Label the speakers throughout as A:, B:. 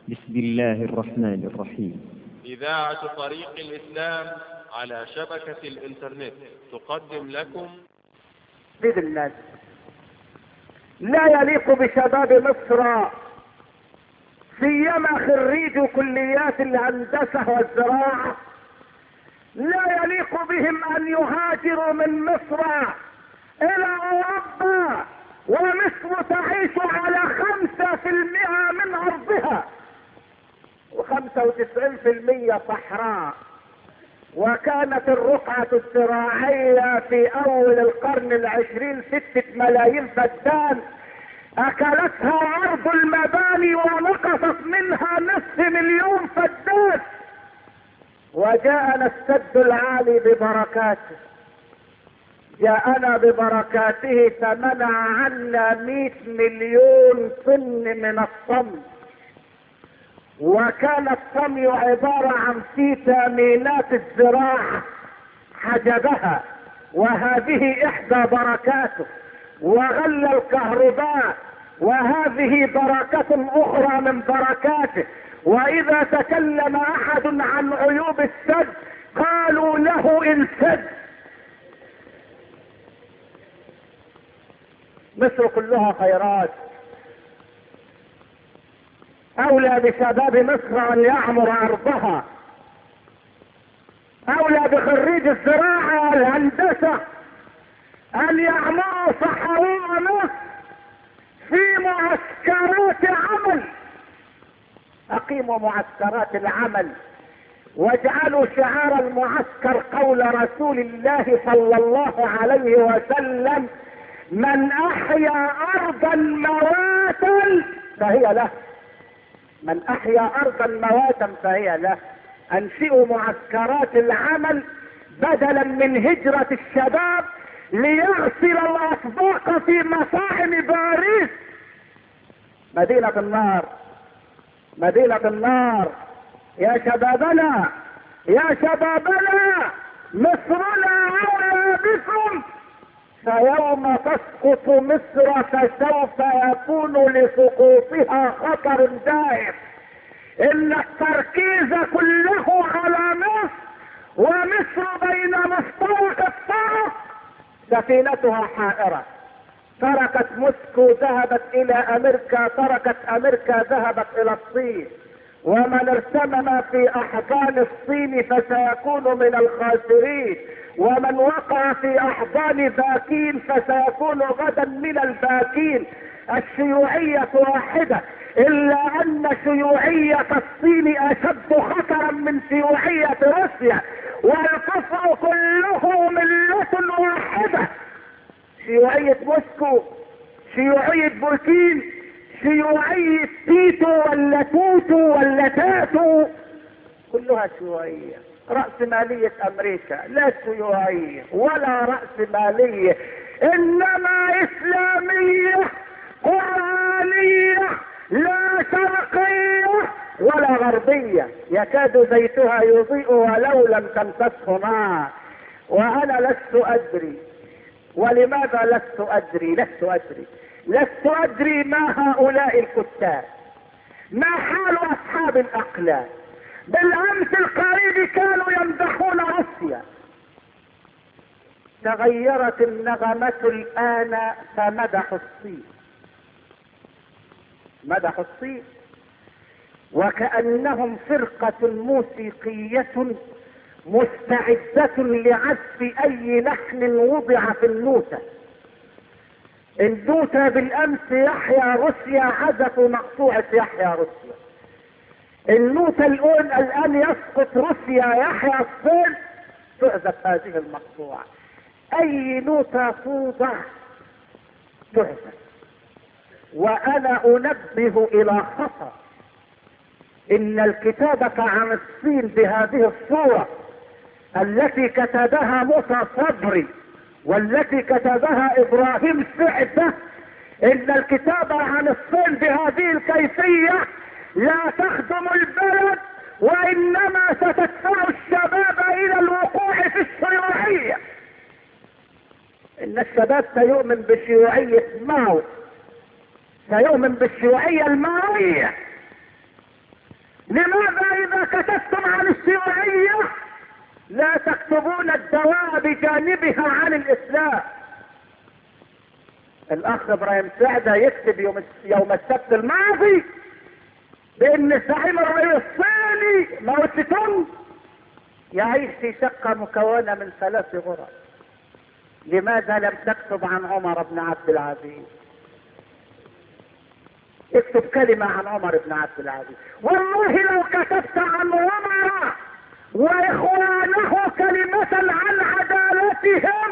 A: بسم الله الرحمن الرحيم.
B: إذاعة طريق الإسلام على شبكة الإنترنت تقدم لكم
C: بإذن الله. لا يليق بشباب مصر سيما خريج كليات الهندسة والزراعة، لا يليق بهم أن يهاجروا من مصر إلى أوروبا، ومصر تعيش على 5% من أرضها و95% صحراء. وكانت الرقعة الزراعية في أول القرن العشرين 6 ملايين فدان، أكلتها أرض المباني ونقصت منها 500,000 فدان. وجاءنا السد العالي ببركاته، جاءنا ببركاته فمنع عنا 100 مليون طن من الطمي، وكان الطمي عبارة عن فيتامينات الزراعة حجبها، وهذه إحدى بركاته. وغلى الكهرباء، وهذه بركة أخرى من بركاته. وإذا تكلم أحد عن عيوب السد قالوا له انسد. مصر كلها خيرات، أولى بشباب مصر أن يعمر أرضها، أولى بخريج الزراعة والهندسة أن يعمروا صحراء مصر في معسكرات عمل. أقيموا معسكرات العمل، واجعلوا شعار المعسكر قول رسول الله صلى الله عليه وسلم: من أحيا أرضا مواتا فهي له. من أحيا أرضا مواتا فهي له. أنشئوا معسكرات العمل بدلا من هجرة الشباب ليغسل الأطباق في مطاعم باريس. مدينة النار، مدينة النار. يا شبابنا، يا شبابنا، مصرنا أولى بكم. فيوم تسقط مصر فسوف يكون لسقوطها خطر دائم. إن التركيز كله على مصر، ومصر بين مفترق الطرق. سفينتها حائرة، تركت موسكو ذهبت إلى أمريكا، تركت أمريكا ذهبت إلى الصين. ومن ارتمم في أحضان الصين فسيكون من الخاسرين، ومن وقع في أحضان باكين فسيكون غدا من الباكين. الشيوعية واحدة، إلا أن شيوعية الصين أشد خطرا من شيوعية روسيا، والكفر كله ملة واحدة. شيوعية موسكو، شيوعية بوكين، شيوعية تيتو ولا توتو ولا تاتو، كلها شيوعية. رأسمالية أمريكا لا شيوعية ولا رأسمالية، إنما إسلامية قرآنية، لا شرقية ولا غربية. يكاد زيتها يضيء ولو لم تمسسه نار. وأنا لست أدري. ولماذا لست أدري؟ لست أدري ما هؤلاء الكتاب، ما حال أصحاب الأقلام. بالأمس القريب كانوا يمدحون روسيا، تغيرت النغمة الآن فمدحوا الصين. مدحوا الصين وكأنهم فرقة موسيقية مستعدة لعزف أي لحن وضع في النوتة. النوتة بالأمس يحيى روسيا عزفوا مقطوعة يحيى روسيا. النوتة الآن يسقط روسيا يحيى الصين، تعزف هذه المقطوعة. أي نوتة توضع تعزف. وأنا أنبه إلى خطر. إن الكتابة عن الصين بهذه الصورة التي كتبها موسى صبري والتي كتبها إبراهيم سعدة، إن الكتابة عن الصين بهذه الكيفية لا تخدم البلد، وإنما ستدفع الشباب إلى الوقوع في الشيوعية. إن الشباب سيؤمن بشيوعية ماو، سيؤمن بالشيوعية الماوية. لماذا اذا كتبتم عن الشيوعية لا تكتبون الدواء بجانبها عن الاسلام؟ الاخ ابراهيم سعدة يكتب يوم السبت الماضي بان زعيم الرئيس الصيني ماو تسي تونغ يعيش في شقة مكونة من 3 غرف. لماذا لم تكتب عن عمر بن عبد العزيز؟ اكتب كلمة عن عمر بن عبد العزيز. والله لو كتبت عن عمر واخوانه كلمة عن عدالتهم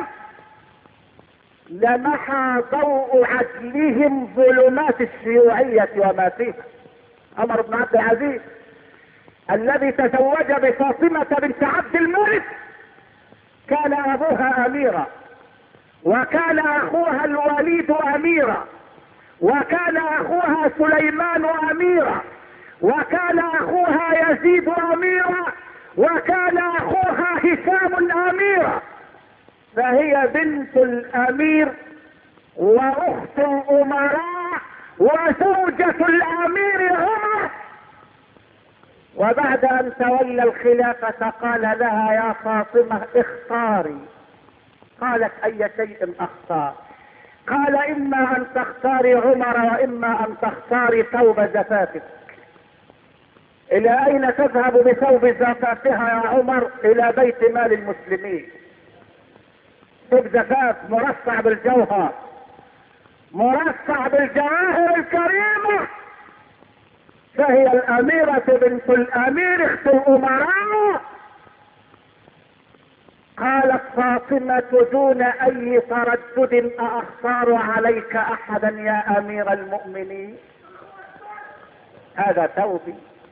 C: لمحى ضوء عدلهم ظلمات الشيوعية وما فيها. عمر بن عبد العزيز الذي تزوج بفاطمة بنت عبد الملك كان ابوها اميرا، وكان اخوها الوليد اميرا، وكان اخوها سليمان اميرا، وكان اخوها يزيد اميرا، وكان اخوها هشام اميرا. فهي بنت الامير واخت الامراء وزوجة الامير عمر. وبعد ان تولى الخلافة قال لها يا فاطمة اختاري. قالت اي شيء اختار؟ قال اما ان تختاري عمر واما ان تختاري ثوب زفافك. الى اين تذهب بثوب زفافها يا عمر؟ الى بيت مال المسلمين. ثوب زفاف مرصع بالجوهر، مرصع بالجواهر الكريمة. فهي الاميرة بنت الامير اخت الامراء. قالت فاطمة دون اي تردد اختار عليك احدا يا امير المؤمنين؟ هذا ثوبي.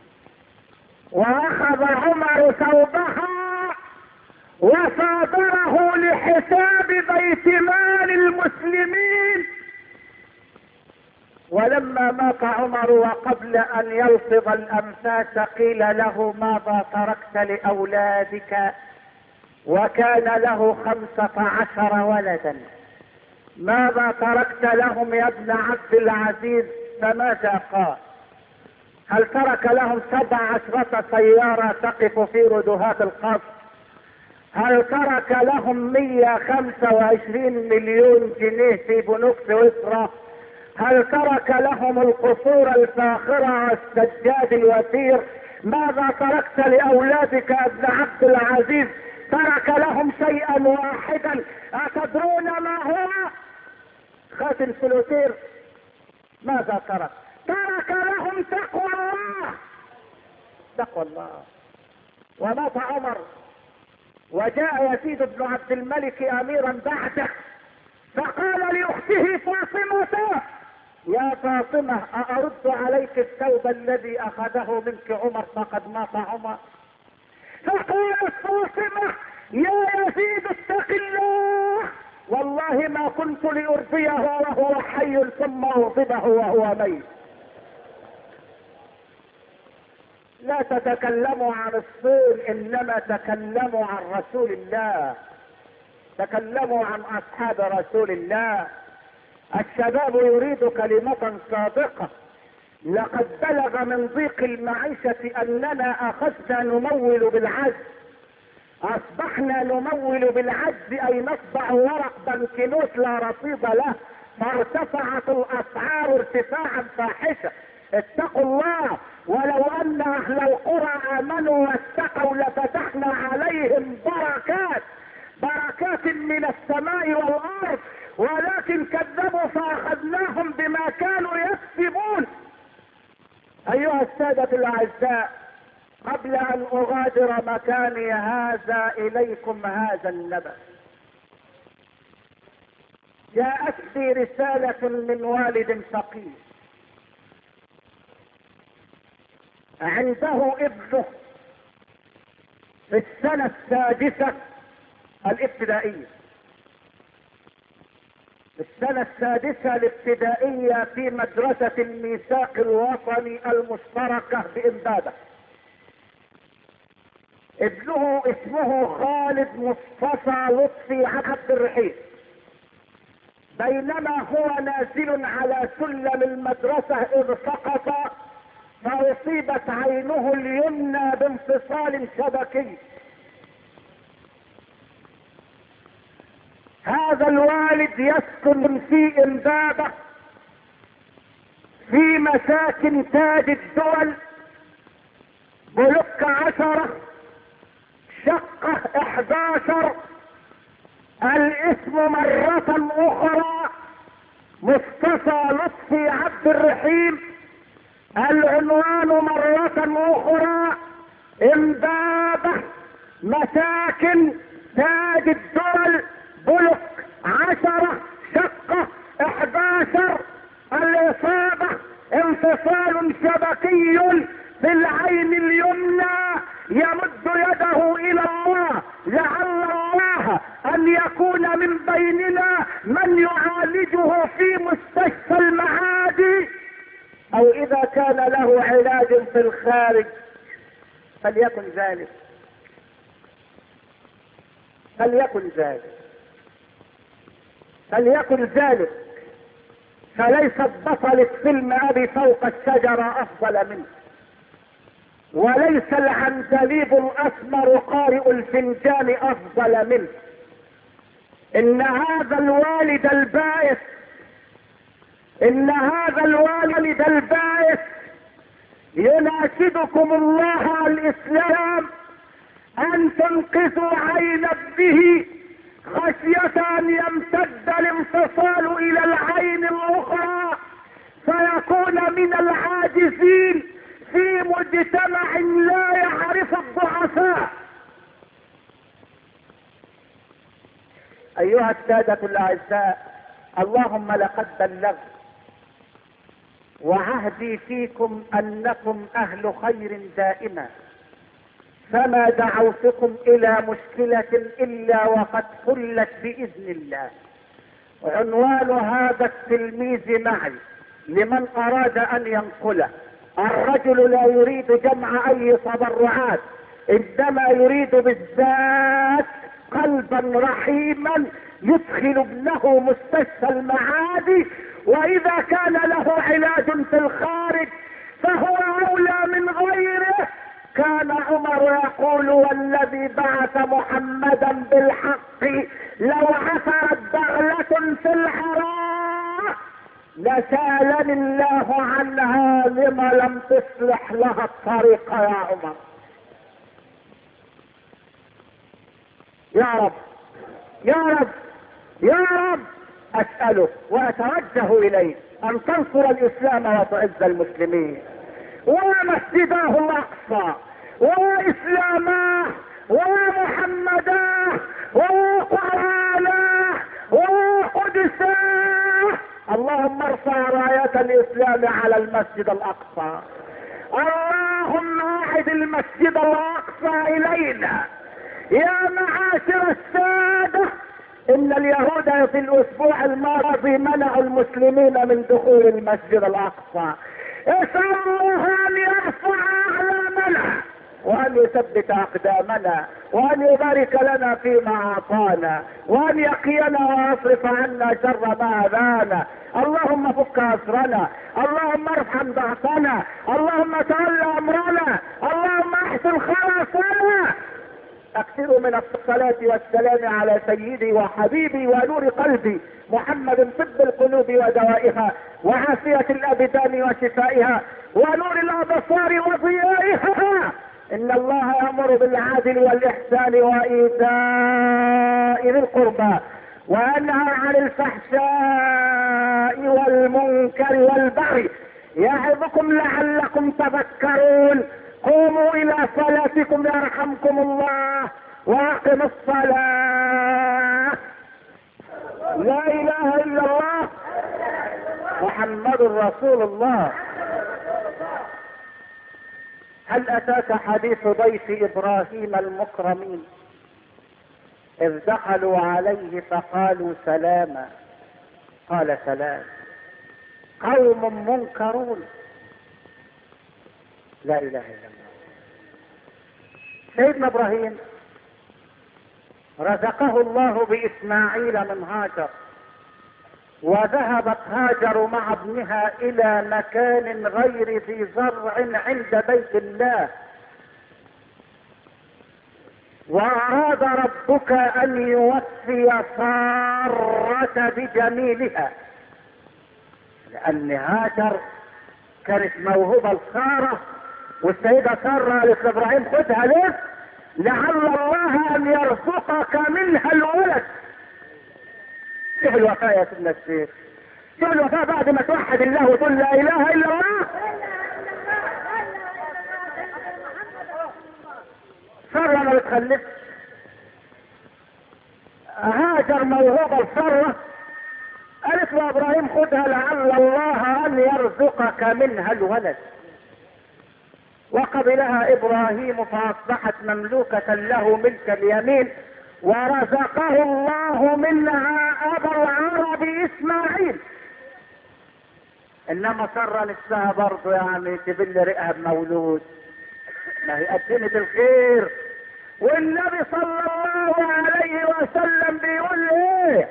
C: واخذ عمر ثوبها وصادره لحساب بيت مال المسلمين. ولما مات عمر وقبل ان يلفظ الانفاس قيل له ماذا تركت لاولادك؟ وكان له 15 ولدا. ماذا تركت لهم يا ابن عبد العزيز؟ فماذا قال؟ هل ترك لهم 17 سيارة تقف في ردهات القصر؟ هل ترك لهم 125 مليون جنيه في بنوك سويسرا؟ هل ترك لهم القصور الفاخرة والسجاد الوثير؟ ماذا تركت لأولادك يا ابن عبد العزيز؟ ترك لهم شيئا واحدا، أتدرون ما هو؟ خاتم سلوتير. ماذا ترك؟ ترك لهم تقوى الله. تقوى الله. ومات عمر وجاء يزيد بن عبد الملك اميرا بعده فقال لاخته فاطمة يا فاطمة أأرد عليك الثوب الذي أخذه منك عمر فقد مات عمر؟ فقالت فاطمة يا يزيد اتق الله، والله ما كنت لأرضيه وهو حي ثم أغضبه وهو ميت. لا تتكلموا عن الصين، إنما تكلموا عن رسول الله، تكلموا عن أصحاب رسول الله. الشباب يريد كلمة صادقة. لقد بلغ من ضيق المعيشة أننا أخذنا نمول بالعجز، أصبحنا نمول بالعجز أي نطبع ورق بنكنوت لا رصيد له، فارتفعت الأسعار ارتفاعا فاحشا. اتقوا الله، ولو أن أهل القرى آمنوا واتقوا لفتحنا عليهم بركات من السماء والأرض، ولكن كذبوا فأخذناهم بما كانوا يكسبون. أيها السادة الأعزاء، قبل أن أغادر مكاني هذا إليكم هذا النبأ. جاءتني رسالة من والد فقير عنده ابنه في السنة السادسة الابتدائية، السنة السادسة الابتدائية في مدرسة الميثاق الوطني المشتركة بإمبابة. ابنه اسمه خالد مصطفى لطفي عبد الرحيم. بينما هو نازل على سلم المدرسة إذ سقط فاصيبت عينه اليمنى بانفصال شبكي. هذا الوالد يسكن في امبابة في مساكن تاج الدول، بلوك 10 شقة 11. الاسم مرة اخرى مصطفى لطفي عبد الرحيم، العنوان مرة اخرى امبابة مساكن تاج الدول، بلوك 10 شقة 11. الاصابة انفصال شبكي في العين اليمنى. يمد يده الى الله، لعل الله ان يكون من بيننا من يعالجه في مستشفى المعادي، او اذا كان له علاج في الخارج فليكن ذلك، فليكن ذلك، فليكن ذلك. فليست بطلة فيلم ابي فوق الشجرة افضل منه، وليس العندليب الاسمر قارئ الفنجان افضل منه. ان هذا الوالد البائس، ان هذا الوالد البائس يناشدكم الله الاسلام ان تنقذوا عين ابنه خشية ان يمتد الانفصال الى العين الاخرى فيكون من العاجزين في مجتمع لا يعرف الضعفاء. ايها السادة الاعزاء، اللهم لقد بلغت، وعهدي فيكم انكم اهل خير دائما، فما دعوتكم الى مشكلة الا وقد حلت باذن الله. عنوان هذا التلميذ معي لمن اراد ان ينقله: الرجل لا يريد جمع اي تبرعات، انما يريد بالذات قلبا رحيما يدخل ابنه مستشفى المعادي، واذا كان له علاج في الخارج فهو اولى من غيره. كان عمر يقول: والذي بعث محمدا بالحق لو عثرت بغلة في الحراء لسالني الله عنها لما لم تصلح لها الطريق يا عمر. يا رب يا رب يا رب، اسألك واتوجه اليك ان تنصر الاسلام وتعز المسلمين، ومسجده الاقصى واسلامه ومحمداه وقرانه وقدسه. اللهم ارفع راية الاسلام على المسجد الاقصى. اللهم اعد المسجد الاقصى الينا يا معاشر السادة. ان اليهود في الاسبوع الماضي منعوا المسلمين من دخول المسجد الاقصى. اسأل الله ان يرفع اعلامنا وان يثبت اقدامنا وان يبارك لنا فيما اعطانا وان يقينا ويصرف عنا شر ما اذانا. اللهم فك اسرنا، اللهم ارحم ضعفنا، اللهم تولى امرنا، اللهم احسن خلاصنا. اكثروا من الصلاة والسلام على سيدي وحبيبي ونور قلبي محمد، طب القلوب ودوائها وعافية الابدان وشفائها ونور الابصار وضيائها. ان الله يأمر بالعدل والاحسان وايتاء ذي القربى وينهى عن الفحشاء والمنكر والبغي يعظكم لعلكم تذكرون. قوموا الى صلاتكم يرحمكم الله واقموا الصلاة. لا اله الا الله محمد رسول الله. هل اتاك حديث ضيف ابراهيم المكرمين اذ دخلوا عليه فقالوا سلاما؟ قال سلام قوم منكرون. لا اله الا الله. سيدنا ابراهيم رزقه الله باسماعيل من هاجر، وذهبت هاجر مع ابنها الى مكان غير ذي زرع عند بيت الله، واراد ربك ان يوفي سارة بجميلها، لان هاجر كانت موهوبة لسارة، والسيدة سارة قالت لابراهيم خدها ليه؟ لعل الله ان يرزقك منها الولد. شوف الوفاء يا سيدنا الشيخ، شوف الوفاء بعد ما توحد الله وتقول لا اله الا الله. سارة ما بتخلفش، هاجر موهوبة لسارة، قالت له ابراهيم خدها لعل الله ان يرزقك منها الولد، وقبلها ابراهيم فاصبحت مملوكة له ملك اليمين، ورزقه الله منها ابا العرب اسماعيل. انما سارة نفسها برضه يعني تبل رئها بمولود، ما هي قدمت الخير. والنبي صلى الله عليه وسلم بيقول ايه؟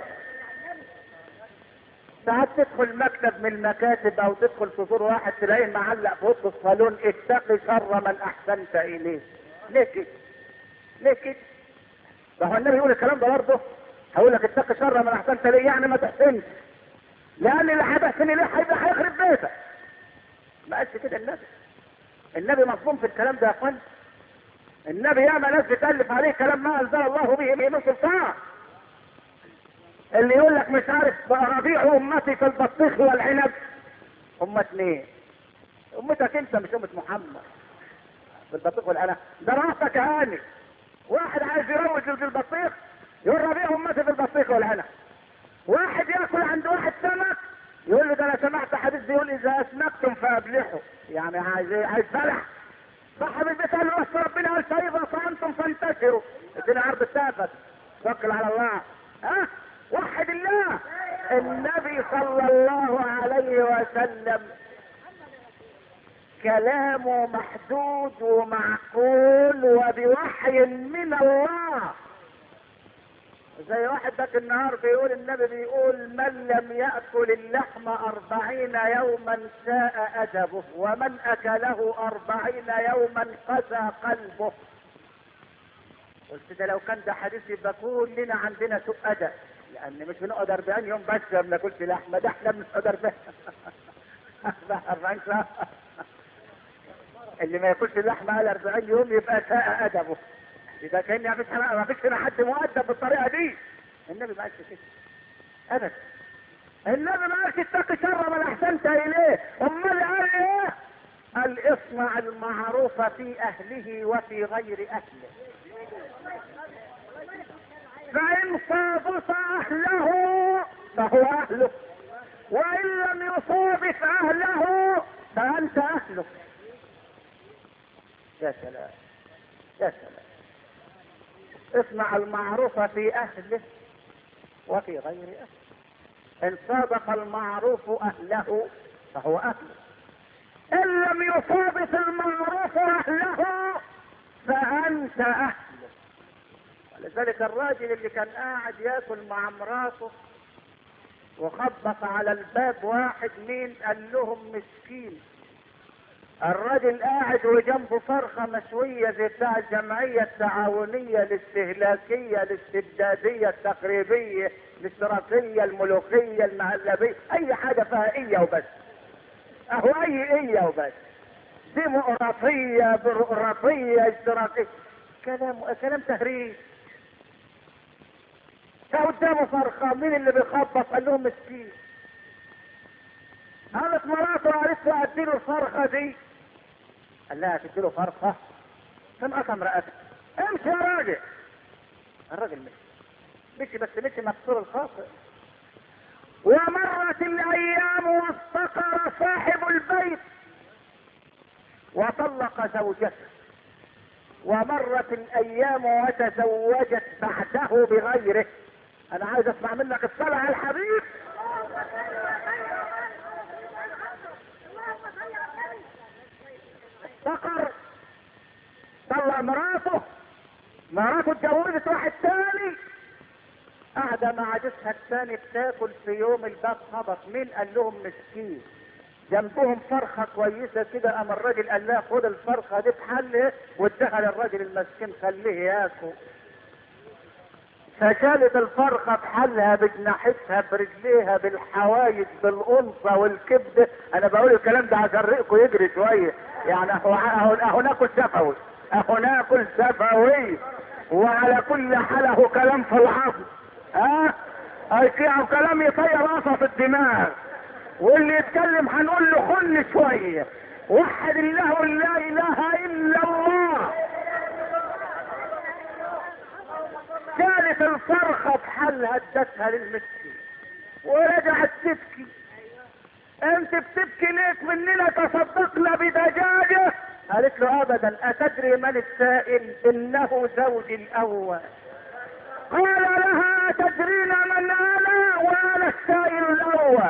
C: ساعات تدخل مكتب من المكاتب او تدخل تزور واحد تلاقيه معلق في اوضه الصالون اتقي شر من احسنت اليه. ليه كده؟ ليه كده؟ ما هو النبي يقول الكلام ده برضه؟ هقول لك اتقي شر من احسنت اليه، يعني ما تحسنش، لان اللي هتحسن اليه هيبقى هيخرب بيتك. ما قالش كده النبي. النبي مظلوم في الكلام ده يا اخوان. النبي ياما ناس بتالف عليه كلام ما انزل الله به من سلطان. اللي يقول لك مش عارف ربيع امتي في البطيخ والعنب، امة مين؟ امتك انت مش امة محمد. في البطيخ والعنب ده راسك هاني. واحد عايز يروج للبطيخ يقول ربيع امتي في البطيخ والعنب. واحد ياكل عند واحد سمك يقول له ده انا سمعت حديث بيقول اذا اسمكتم فابلحوا، يعني عايز بلح. صاحب البيت قال له بس ربنا قال فاذا صامتم فانتشروا. ادينا عرض التافت، توكل على الله. ها؟ وحد الله. النبي صلى الله عليه وسلم كلامه محدود ومعقول وبوحي من الله. زي واحد ذاك النهار بيقول النبي بيقول من لم يأكل اللحم 40 يوما ساء أدبه، ومن أكله 40 يوما قسى قلبه. قلت ده لو كان ده حديث يبقى كلنا عندنا سوء أدب، لأن مش بنقعد 40 يوم بس ما بناكلش لحمة، ده احنا بنقعد 40 ساعة. اللي ما ياكلش اللحمة قال 40 يوم يبقى ساء أدبه. إذا كان ما فيش هنا حد مؤدب بالطريقة دي. النبي ما قالش كده أبدا. النبي ما قالش اتقي شر من أحسنت إليه، أمال قال إيه؟ قال اصنع المعروف في أهله وفي غير أهله، فإن صادف أهله فهو أهله، وإن لم يصادف أهله فأنت أهله. يا سلام يا سلام. اصنع المعروف في أهله وفي غير أهله. إن صادف المعروف أهله فهو أهله، إن لم يصادف المعروف أهله فأنت أهله. ولذلك الراجل اللي كان قاعد ياكل مع مراته وخبط على الباب واحد، مين قال لهم مسكين. الراجل قاعد وجنبه فرخه مشويه زي بتاع الجمعيه التعاونيه الاستهلاكيه الاستبداديه التقريبيه الاشتراكيه الملوخيه المهلبيه، اي حاجه فيها ايه وبس. اهو ايه وبس. ديمقراطيه بيروقراطيه اشتراكيه، كلام تهريج. فقدامه فرخه، مين اللي بيخبط؟ قال لهم مسكين. قالت مراته قالت له اديله الفرخه دي. قال لها تديله فرخه؟ تنقطم رقبتك. امشي يا راجل. الراجل مشي بس مشي مكسور الخاطر. ومرت الايام وافتقر صاحب البيت وطلق زوجته، ومرت الايام وتزوجت بعده بغيره. انا عايز اسمع منك الصلاة على الحبيب. افتقر، طلع مراته اتجوزت واحد تاني، قاعدة مع جوزها الثاني بتاكل، في يوم الباب خبط. مين؟ قال لهم مسكين. جنبهم فرخة كويسة كده، قام الراجل قال لها خد الفرخة دي بحله واداها للراجل المسكين خليه ياكل. فشالت الفرخة بحلها بجناحتها برجليها بالحوايج بالأنصة والكبدة. أنا بقول الكلام ده عشان ريقكم يجري شوية، يعني أهو ناكل شفوي، أهو ناكل شفوي. وعلى كل حال هو كلام في العظم، كلام يطير راسه في الدماغ. واللي يتكلم هنقول له خل شوية، وحد الله لا إله إلا الله. شالت الفرخة بحلها ادتها للمسكين ورجعت تبكي. انت بتبكي ليك؟ مننا تصدقنا بدجاجة. قالت له ابدا. اتدري من السائل؟ انه زوجي الاول. قال لها تدرين من انا؟ وانا السائل الاول.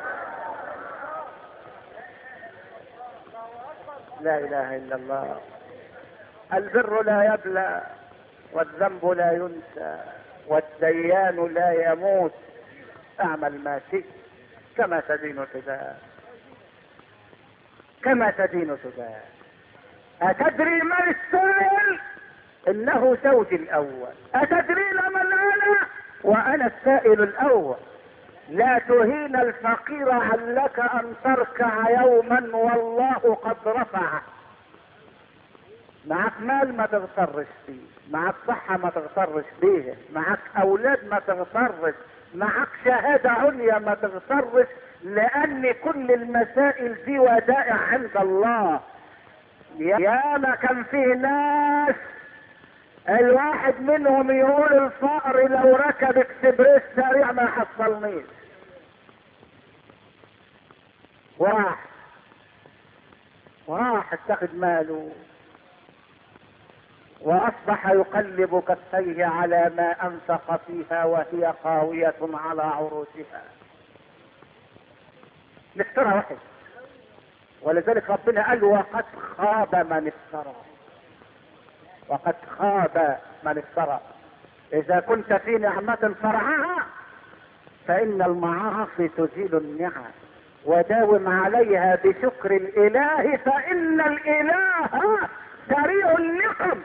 C: لا اله الا الله. البر لا يبلى، والذنب لا ينسى، والديان لا يموت. اعمل ما شئت، كما تدين تدان، كما تدين تدان. أتدري من السائل؟ إنه زوجي الأول. أتدرين من أنا؟ وأنا السائل الأول. لا تهين الفقير علك أن تركع يوما والله قد رفع. معك مال ما تغترش فيه، معك صحة ما تغترش بيه، معك أولاد ما تغترش، معك شهادة عليا ما تغترش، لأن كل المسائل دي ودائع عند الله. يا ما كان فيه ناس الواحد منهم يقول الفقر لو ركب اكسبريس سريع ما حصلنيش. وراح اتخذ ماله واصبح يقلب كفيه على ما انفق فيها وهي خاوية على عروشها. الافتراء واحد، ولذلك ربنا قال وقد خاب من افترى. وقد خاب من افترى. اذا كنت في نعمة فرعها فان المعاصي تزيل النعم، وداوم عليها بشكر الاله فان الاله سريع النقم.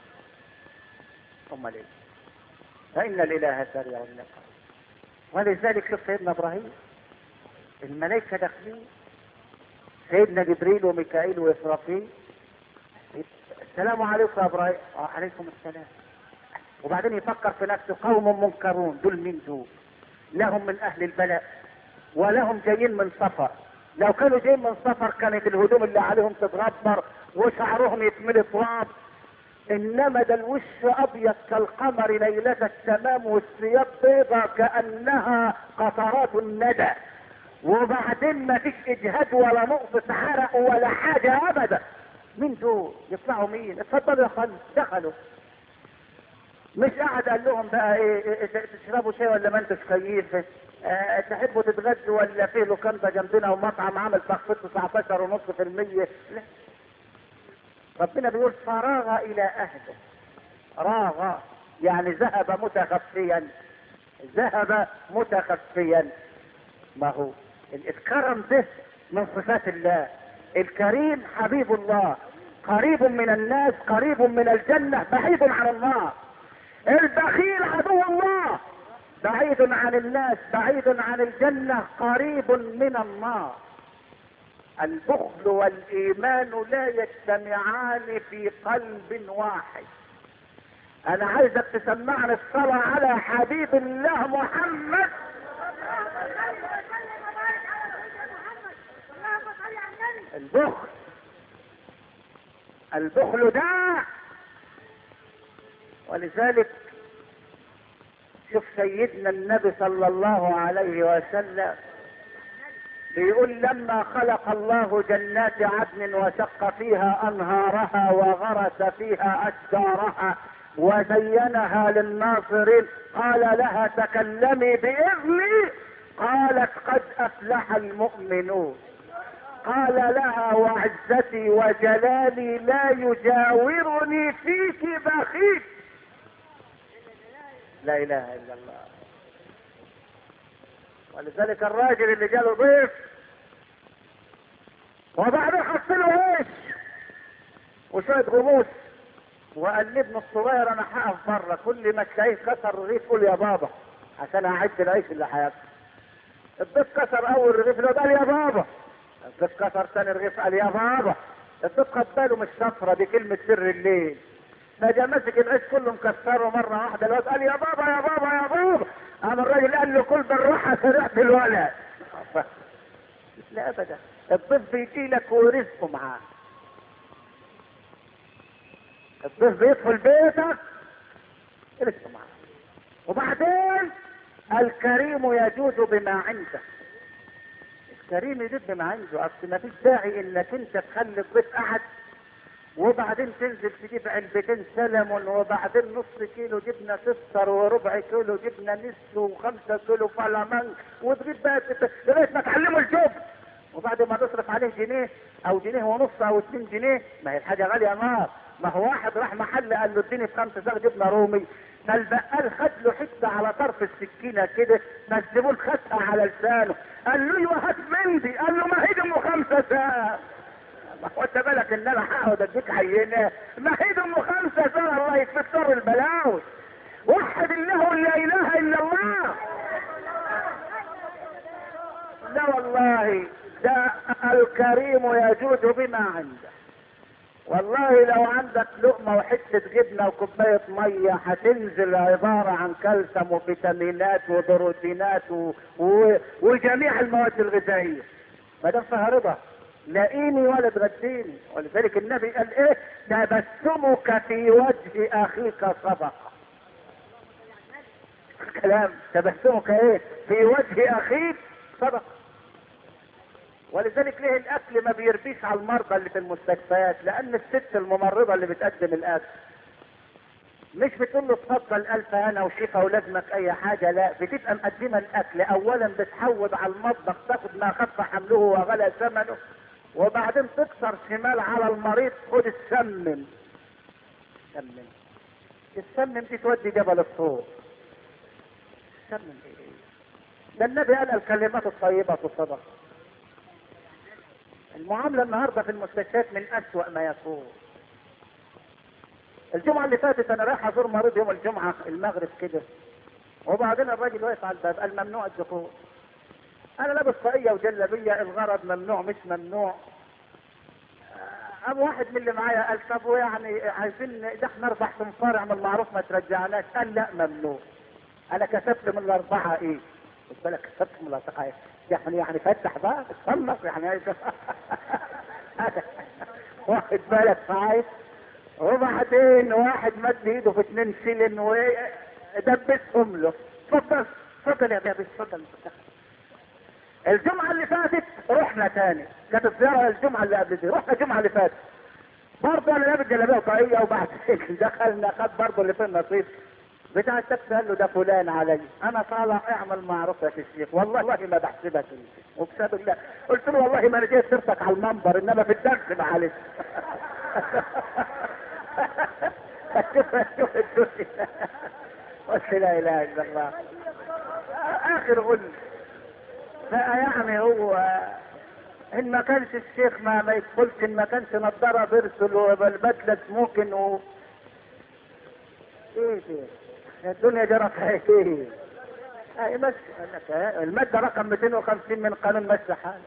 C: ثم ليه؟ فان الاله سريع النقم. ولذلك شوف سيدنا ابراهيم الملائكة داخلين، سيدنا جبريل وميكائيل وإسرافيل، السلام عليكم يا ابراهيم. وعليكم السلام. وبعدين يفكر في نفسه قوم منكرون، دول مين دول؟ لهم من اهل البلاء ولهم جايين من سفر. لو كانوا جايين من سفر كانت الهدوم اللي عليهم تتغبر وشعرهم يتملي تراب، انما ده الوش ابيض كالقمر ليلة التمام والثياب بيضة كأنها قطرات الندى. وبعدين ما فيش اجهاد ولا نقطة عرق ولا حاجة ابدا. مين دول؟ يطلعوا مين؟ اتفضلوا يا خالد. دخلوا، مش قاعد قال لهم بقى ايه تشربوا شاي ولا ما انتوش كيف؟ تحبوا تتغدوا ولا في لوكاندا جنبنا ومطعم عامل تخفيض 19.5%؟ لا. ربنا بيقول فراغ الى اهله. راغ يعني ذهب متخفيا، ذهب متخفيا. ما هو الكرم ده من صفات الله. الكريم حبيب الله، قريب من الناس، قريب من الجنة، بعيد عن الله. البخيل عدو الله، بعيد عن الناس، بعيد عن الجنة، قريب من النار. البخل والايمان لا يجتمعان في قلب واحد. انا عايزك تسمعني الصلاة على حبيب الله محمد. البخل ده. ولذلك شوف سيدنا النبي صلى الله عليه وسلم بيقول لما خلق الله جنات عدن وشق فيها انهارها وغرس فيها اشجارها وزينها للناظرين قال لها تكلمي باذني، قالت قد افلح المؤمنون. قال لها وعزتي وجلالي لا يجاورني فيك بخيل. لا اله الا الله. ولذلك الراجل اللي جاله ضيف وبعدين حط له عيش وشويه غموس وقال لابنه الصغير انا هقف بره كل ما تلاقيه كسر رغيف قول يا بابا عشان اعد العيش اللي هياكله. الضيف كسر اول رغيف له قال يا بابا، الضيف كسر ثاني رغيف قال يا بابا. الضيف خد باله من الشفره دي كلمه سر الليل، فجا ماسك العيش كله مكسره مره واحده. الواد قال يا بابا يا بابا يا بابا. قام الراجل قال له كل بالراحه سرعت الولد. لا ابدا، الضيف بيجي لك ورزقه معاه. الضيف بيدخل بيتك رزقه معاه. وبعدين الكريم يجود بما عنده. الكريم يجود بما عنده. اصل ما فيش داعي انك انت تخلي الضيف قعد وبعدين تنزل تجيب علبتين سلمون وبعدين نص كيلو جبنه تفطر وربع كيلو جبنه نسو و5 كيلو فلامنك وتجيب بقى لغايه ما تعلمه الجبن، وبعد ما تصرف عليه جنيه او جنيه ونص او 2 جنيه. ما هي الحاجه غاليه نار. ما هو واحد راح محل قال له اديني ب5 صاغ جبنه رومي، فالبقال خد له حته على طرف السكينه كده، فالزبون خدها على لسانه قال له ايوه هات مندي. قال له ما هي ام 5 صاغ. ما هو انت بالك ان انا هقعد اديك عينه؟ ما هي ام 5 صاغ. الله يكفيك شر البلاوي. وحد الله لا اله الا الله. لا والله ده الكريم يجود بما عنده. والله لو عندك لقمة وحتة جبنة وكوباية مية هتنزل عبارة عن كالسيوم وفيتامينات وبروتينات وجميع المواد الغذائية ما دام فيها رضا. لاقيني ولا تغديني. ولذلك النبي قال ايه؟ تبسمك في وجه اخيك صدقة. كلام تبسمك ايه؟ في وجه اخيك صدقة. ولذلك ليه الاكل ما بيربيش على المرضى اللي في المستشفيات؟ لان الست الممرضه اللي بتقدم الاكل مش بتقول له اتفضل الف هنا وشفا ولازمك اي حاجه، لا، بتبقى مقدمه الاكل. اولا بتحود على المطبخ تاخد ما خف حمله وغلى ثمنه، وبعدين تكسر شمال على المريض خد السمن. السمن دي تودي جبل الطور. السمن ايه؟ ده النبي قال الكلمات الطيبه صدقه. المعاملة النهاردة في المستشفيات من أسوأ ما يكون. الجمعة اللي فاتت أنا رايح أزور مريض يوم الجمعة المغرب كده، وبعدين الراجل واقف على الباب قال ممنوع الدخول. أنا لابس طاقية وجلابية، الغرض ممنوع مش ممنوع. أبو واحد من اللي معايا قال طب يعني عايزين ده احنا 4 تنفار اعمل معروف ما ترجعناش. قال لا ممنوع. أنا كسبت من الأربعة إيه؟ خد بالك كسبت من الأربعة إيه؟ يعني فتح بقى اتصنف يعني واخد بالك معايا. وبعدين واحد مد ايده في 2 سلن ودبسهم له. اتفضل اتفضل يا بابي اتفضل. الجمعه اللي فاتت رحنا تاني، كانت الزياره الجمعه اللي قبل دي، رحنا الجمعه اللي فاتت برضه انا لابس جلابيه وطاقيه، وبعدين دخلنا خد برضه اللي في النصيب بتاع التاكسي قال له ده فلان علي. انا طالع اعمل معروف يا الشيخ والله ما بحسبك وبسبب الله. قلت له والله ما انا جاي سيرتك على المنبر انما في الدرس معلش. شوف الدنيا. قلت لا اله الا الله. اخر غل بقى يعني هو ان ما كانش الشيخ ما يدخلش، ان ما كانش نضاره بيرسل والبدله سموكن ايه ده؟ الدنيا جرت ايه؟ اي بس المادة رقم 250 من قانون مشي حال.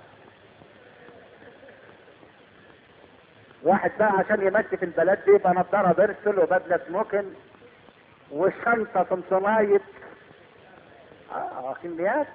C: واحد بقى عشان يمشي في البلد دي يبقى نضاره بيرسل وبدله سموكن والشنطه 500 كميات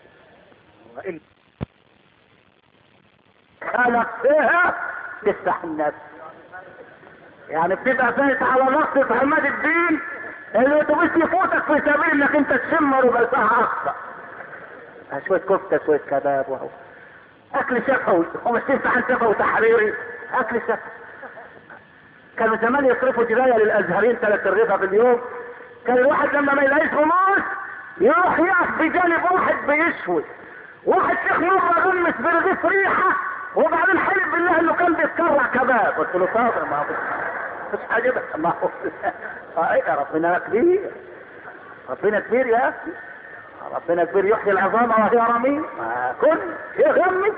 C: خلق فيها تفتح النفس. يعني بتبقى فايت على نص عماد الدين الاتوبيس يفوتك في سبيل انك انت تشمر وبقى اكثر. شويه كفته شويه كباب وهو اكل شفوي ومش تفتح عن شفوي تحريري اكل شفوي. كانوا زمان يصرفوا جرايه للازهرين 3 رغيفه في اليوم. كان الواحد لما ما يلاقيش غموس يروح يقف بجانب واحد بيشوي. واحد شيخ مره غمس برغيف ريحه وبعدين حلف بالله انه كان بيتكرع كباب. قلت له صابر ما فيش حاجه بس ما هو ربنا كبير. ربنا كبير يا اخي. ربنا كبير يحيي العظام وهي رميم. كن يغمس.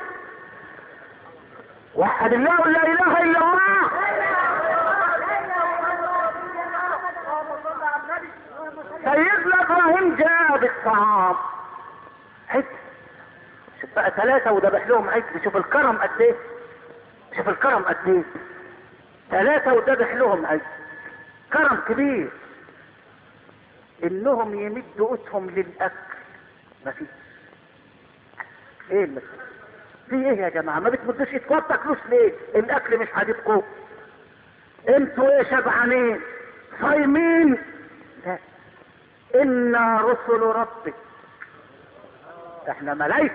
C: وحد الله لا اله الا الله. سيدنا ابراهيم جاب الطعام عد. شوف بقى 3 وذبح لهم عد. شوف الكرم قد ايه. شوف الكرم قد ايه. 3 وذبح لهم عد. كرم كبير. انهم يمدوا ايدهم للاكل ما فيش. ايه اللي في ايه يا جماعه؟ ما بتمدوش ايدكم ما بتاكلوش ليه؟ الاكل مش عاجبكم؟ انتوا ايه شبعانين صايمين؟ لا، انا رسل ربك. احنا ملائكه،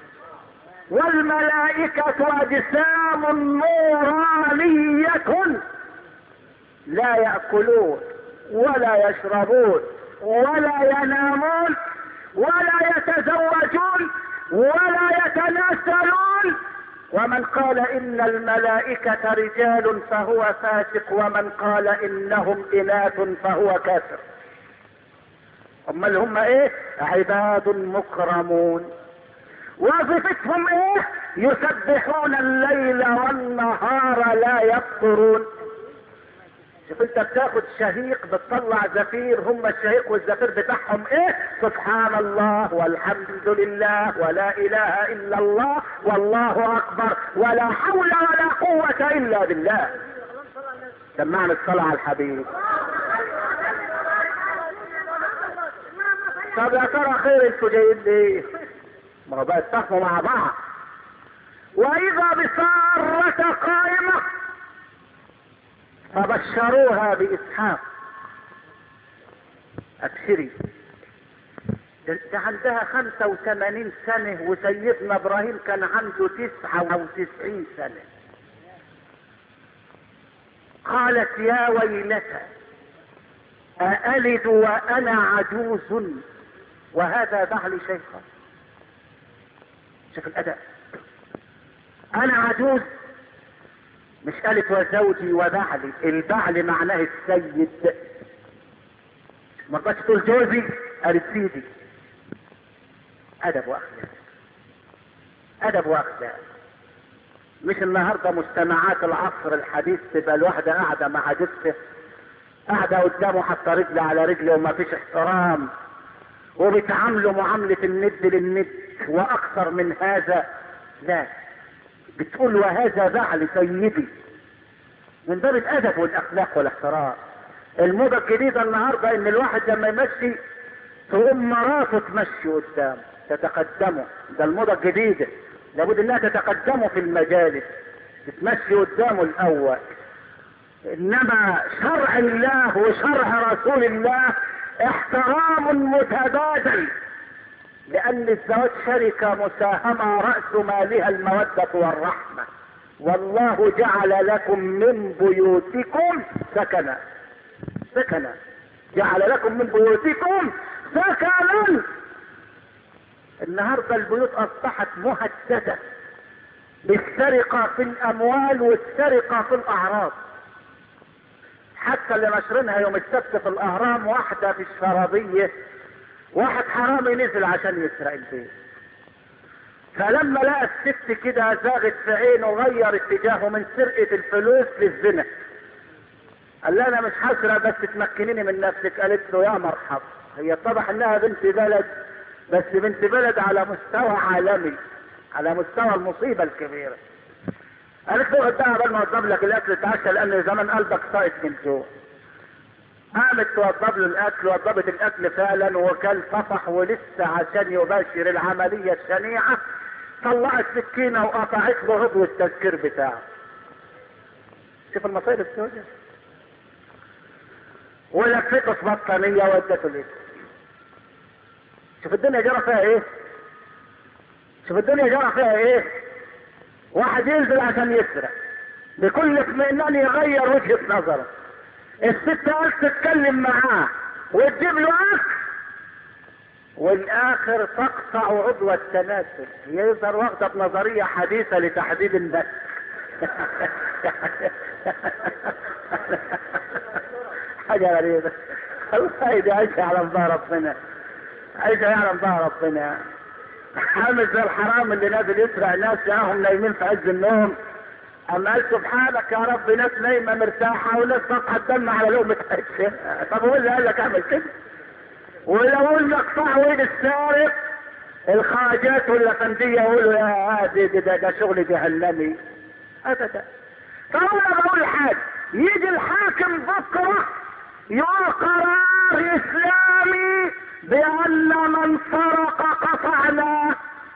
C: والملائكه اجسام نورانيه لا ياكلون ولا يشربون ولا ينامون ولا يتزوجون ولا يتناسلون. ومن قال ان الملائكة رجال فهو فاسق، ومن قال انهم اناث فهو كافر. امال هم ايه؟ عباد مكرمون. وظيفتهم ايه؟ يسبحون الليل والنهار لا يفطرون. شوف انت بتاخد شهيق بتطلع زفير، هم الشهيق والزفير بتاعهم ايه؟ سبحان الله والحمد لله ولا اله الا الله والله اكبر ولا حول ولا قوة الا بالله. سمعنا الصلاة على الحبيب. طب يا ترى خير انتوا جايين ليه؟ ما هو بقى اتفقوا مع بعض. واذا بسارة قائمة فبشروها بإسحاق. ابشري، ده عندها 85 سنة وسيدنا ابراهيم كان عنده 99 سنة. قالت يا ويلتى أألد وأنا عجوز وهذا بعلي شيخا. شوف الأداء. أنا عجوز، مش قالت وزوجي وبعلي. البعل معناه السيد، ما رضتش تقول جوزي، قالت سيدي. ادب واخلاق، ادب واخلاق. مش النهارده مجتمعات العصر الحديث تبقى الواحده قاعده مع جثه، قاعده قدامه حاطه رجل على رجل وما فيش احترام، وبيتعاملوا معامله الند للند واكثر من هذا. لا، بتقول وهذا بعل سيدي من باب الادب والاخلاق والاحترام. الموضه الجديده النهارده ان الواحد لما يمشي تقوم مراته تمشي قدامه تتقدمه. ده الموضه الجديده، لابد انها تتقدمه في المجالس، تتمشي قدامه الاول. انما شرع الله وشرع رسول الله احترام متبادل، لان الزواج شركة مساهمة رأس مالها المودة والرحمة. والله جعل لكم من بيوتكم سكنا. سكنا، جعل لكم من بيوتكم سكنا. النهاردة البيوت اصبحت مهددة بالسرقة في الاموال والسرقة في الاعراض. حتى اللي نشرينها يوم السبت في الاهرام، واحدة في الشرابية واحد حرامي نزل عشان يسرق البيت، فلما لقى الست كده زاغت في عينه غير اتجاهه من سرقة الفلوس للزنا. قال لها انا مش هسرق بس تمكنيني من نفسك. قالت له يا مرحبا. هي اتضح انها بنت بلد، بس بنت بلد على مستوى عالمي، على مستوى المصيبة الكبيرة. قالت له قدها قبل ما اوضب لك الاكل تعشى لان زمان قلبك ساقط من جوع. قامت توضب له الاكل، وضبت الاكل فعلا وكان طفح، ولسه عشان يباشر العملية الشنيعة طلعت سكينة وقطعت له عضو التذكير بتاعه. شوف المصايب السوداء. ولفته في بطانية وادته ليه. شوف الدنيا جرى فيها ايه. شوف الدنيا جرى فيها ايه. واحد ينزل عشان يسرق بكل اطمئنان يغير وجهة نظره. الست قالت تتكلم معاه وتجيب له اكل، والاخر تقطع عضو التناسل. يظهر واخده بنظريه حديثه لتحديد النسل. حاجه غريبه. الله يدعيك على الله ربنا. عايز يعلم بقى ربنا. عامل زي الحرام اللي نازل يسرق ناس ياهم نايمين في عز النوم. اما قال سبحانك يا رب ناس نايمه مرتاحه وناس صفحه الدم على لقمه عيش. طب هو اللي قال لك اعمل كده؟ ولو قلنا اقطعوا ايد السارق الخواجات والافنديه يقولوا يا هادي ده شغل جهنمي ابدا. طب انا بقول حاجه، يجي الحاكم بكره يقول قرار اسلامي بان من سرق قطعناه.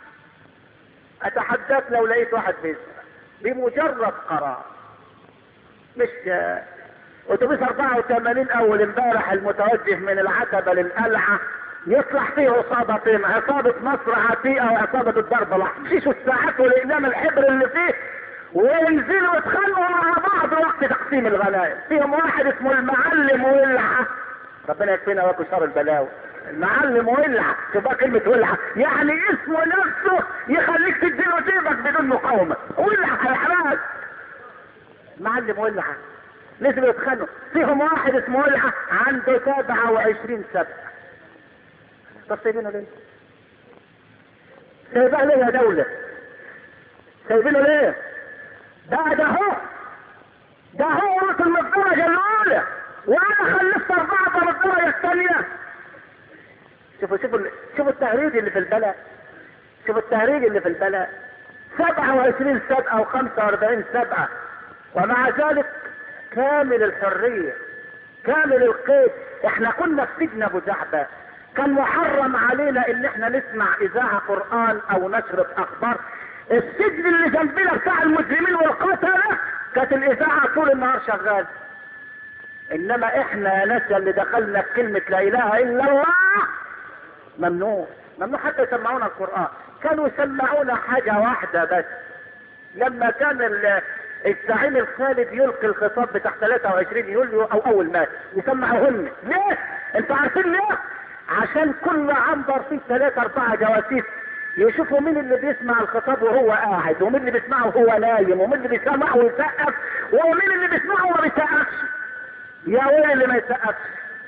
C: اتحداك لو لقيت واحد بيسرق بمجرد قرار، مش اتوبيس 84 اول امبارح المتوجه من العتبه للقلعه يطلع فيه عصابتين، عصابه مصر عتيقه وعصابه الضرب الاحمر، يشوا الساعات والاقلام الحبر اللي فيه وينزلوا يتخانقوا مع بعض وقت تقسيم الغنائم. فيهم واحد اسمه المعلم ولعه، ربنا يكفينا وياكم شر البلاوي. المعلم ولعه، تبقى كلمه ولعه يعني اسمه نفسه يخليك تديله جيبك بدون مقاومه. ولعه يا حراج، المعلم ولعه نزلوا يتخانقوا. فيهم واحد اسمه ولعه عنده 27 سنه. طب سايبينه ليه؟ سايبها ليه يا دولة؟ سايبينه ليه؟ ده هو وصل من الدرجة الأولى وأنا خلفت 4 من الدرجة الثانية. شوفوا التهريج اللي في البلد. شوفوا التهريج اللي في البلد. 27 سبقة و 45 سبقة، ومع ذلك كامل الحرية كامل القيد. احنا كنا في سجن ابو جعبة، كان محرم علينا ان احنا نسمع اذاعة قرآن او نشرة اخبار. السجن اللي جنبنا بتاع المسلمين والقتلة كانت الاذاعة طول النهار شغال. انما احنا يا ناس اللي دخلنا بكلمة لا اله الا الله ممنوع حتى يسمعونا القرآن. كانوا يسمعونا حاجة واحدة بس، لما كان الزعيم الخالد يلقي الخطاب بتاع 23 يوليو او اول مايو يسمعوهن. ليه؟ انتوا عارفين ليه؟ عشان كل عنبر فيه 3 4 جواسيس يشوفوا مين اللي بيسمع الخطاب وهو قاعد، ومين اللي بيسمعه وهو نايم، ومين اللي بيسمعه ويسقف، ومين اللي بيسمعه وما بيسقفش. يا ويل اللي ما يسقفش.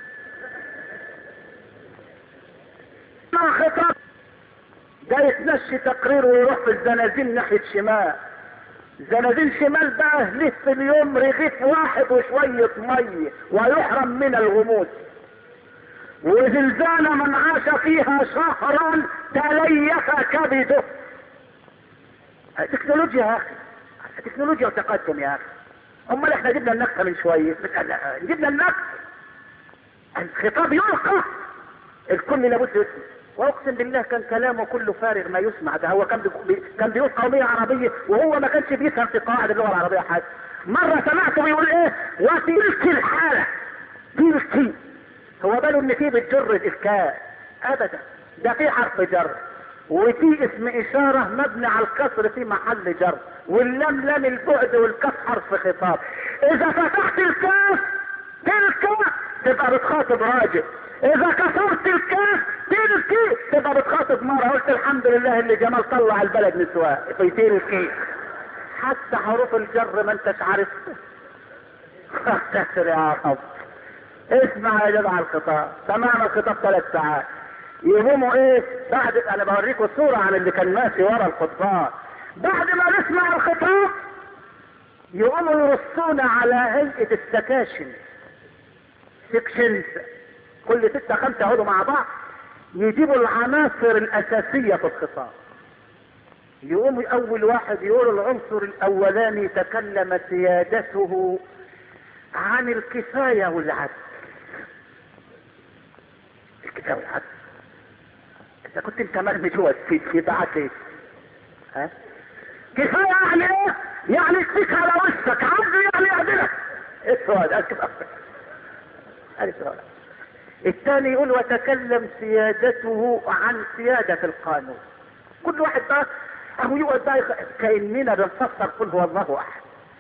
C: خطاب ده يتمشي تقرير ويروح في الزنازين ناحية شمال. زنازين شمال بقى له في اليوم رغيف واحد وشوية مية ويحرم من الغموس. وزلزال من عاش فيها شهرا تليف كبده. تكنولوجيا يا اخي، تكنولوجيا وتقدم يا اخي. امال احنا جبنا النكته من شويه، جبنا النكته. الخطاب يلقى الكل لابد يسمع. واقسم بالله كان كلامه كله فارغ ما يسمع. ده هو كان بيقول قوميه عربيه وهو ما كانش بيفهم في قواعد اللغه العربيه حاجه. مره سمعته بيقول ايه؟ وتلك الحاله تلك. هو باله ان فيه بتجر الافكار؟ ابدا، ده في حرف جر وفي اسم اشاره مبني على الكسر في محل جر، واللام لام البعد والكاف حرف خطاب. اذا فتحت الكاف تلك تبقى بتخاطب راجل، اذا كسرت الكاف تلك تبقى بتخاطب مرة. قلت الحمد لله اللي جمال طلع البلد نسوان في تلك. حتى حروف الجر ما انتش عارف. اختصر يا رب. اسمع يا جدع الخطاب. سمعنا الخطاب 3 ساعات. يقوموا ايه بعد؟ انا بوريكم صورة عن اللي كان ماشي ورا الخطاب. بعد ما نسمع الخطاب يقوموا يرصونا على هيئة السكاشن، سكشنز، كل 6 5 يقعدوا مع بعض يجيبوا العناصر الاساسية في الخطاب. يقوم اول واحد يقول العنصر الاولاني تكلم سيادته عن الكفاية والعدل. الكفاية والعدل، انت كنت انت مرمي جوه في بعد ايه؟ ها؟ كفاية يعني ايه؟ يعني يكفيك على وشك. عدل يعني يعدلك. ايه السؤال؟ السؤال الثاني يقول وتكلم سيادته عن سيادة القانون. كل واحد بقى اهو يقعد بقى كأننا بنفسر قل هو الله احد.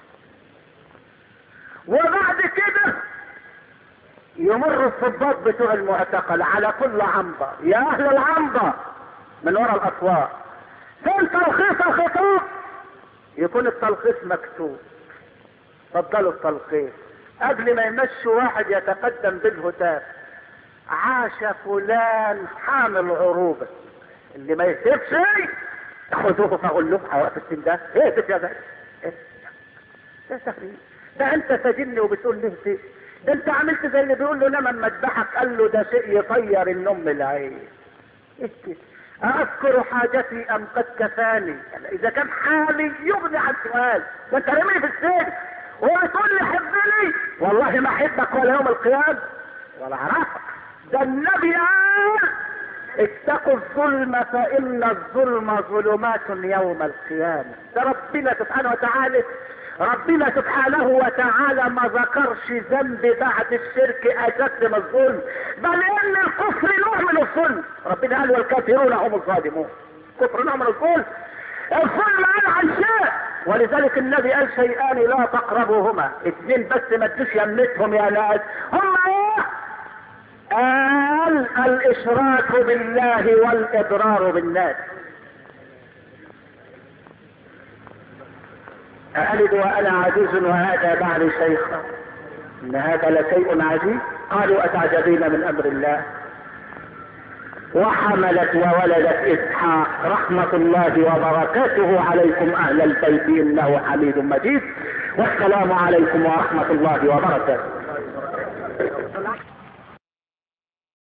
C: وبعد كده يمر الضباط بتوع المعتقل على كل عنبر. يا اهل العنبر من وراء الاسوار فين تلخيص الخطاب؟ يكون التلخيص مكتوب. فضلوا التلخيص قبل ما يمشوا واحد يتقدم بالهتاف عاش فلان حامل عروبة، اللي ما يهتفش خذوه فاقول له حواف السن ده اهتف يا زلمه. ده تخريب. ده انت سجني وبتقول لي اهتف؟ ده انت عملت زي اللي بيقول له نام اما اذبحك، قال له ده شيء يطير النوم من العين. اهتف. اذكر حاجتي ام قد كفاني؟ اذا كان حالي يغني عن سؤال. ده انت رمي في السجن وتقول لي حبني، والله ما احبك ولا يوم القيامه ولا اعرفك. ده النبي قال اتقوا الظلم فان الظلم ظلمات يوم القيامه. ده ربنا سبحانه وتعالى، ربنا سبحانه وتعالى ما ذكرش ذنب بعد الشرك اشد من الظلم، بل ان الكفر نوع من الظلم. ربنا قال والكافرون هم الظالمون. كفر نوع من الظلم. الظلم قال عن شيء، ولذلك النبي قال شيئان لا تقربوهما، اثنين بس ما تدوش يمتهم يا ناس. هم ايه؟ قال الاشراك بالله والاضرار بالناس. أألد وأنا عجوز وهذا بعلي شيخا إن هذا لشيء عجيب. قالوا أتعجبين من أمر الله. وحملت وولدت إسحاق رحمة الله وبركاته عليكم أهل البيت إنه حميد مجيد. والسلام عليكم ورحمة الله وبركاته.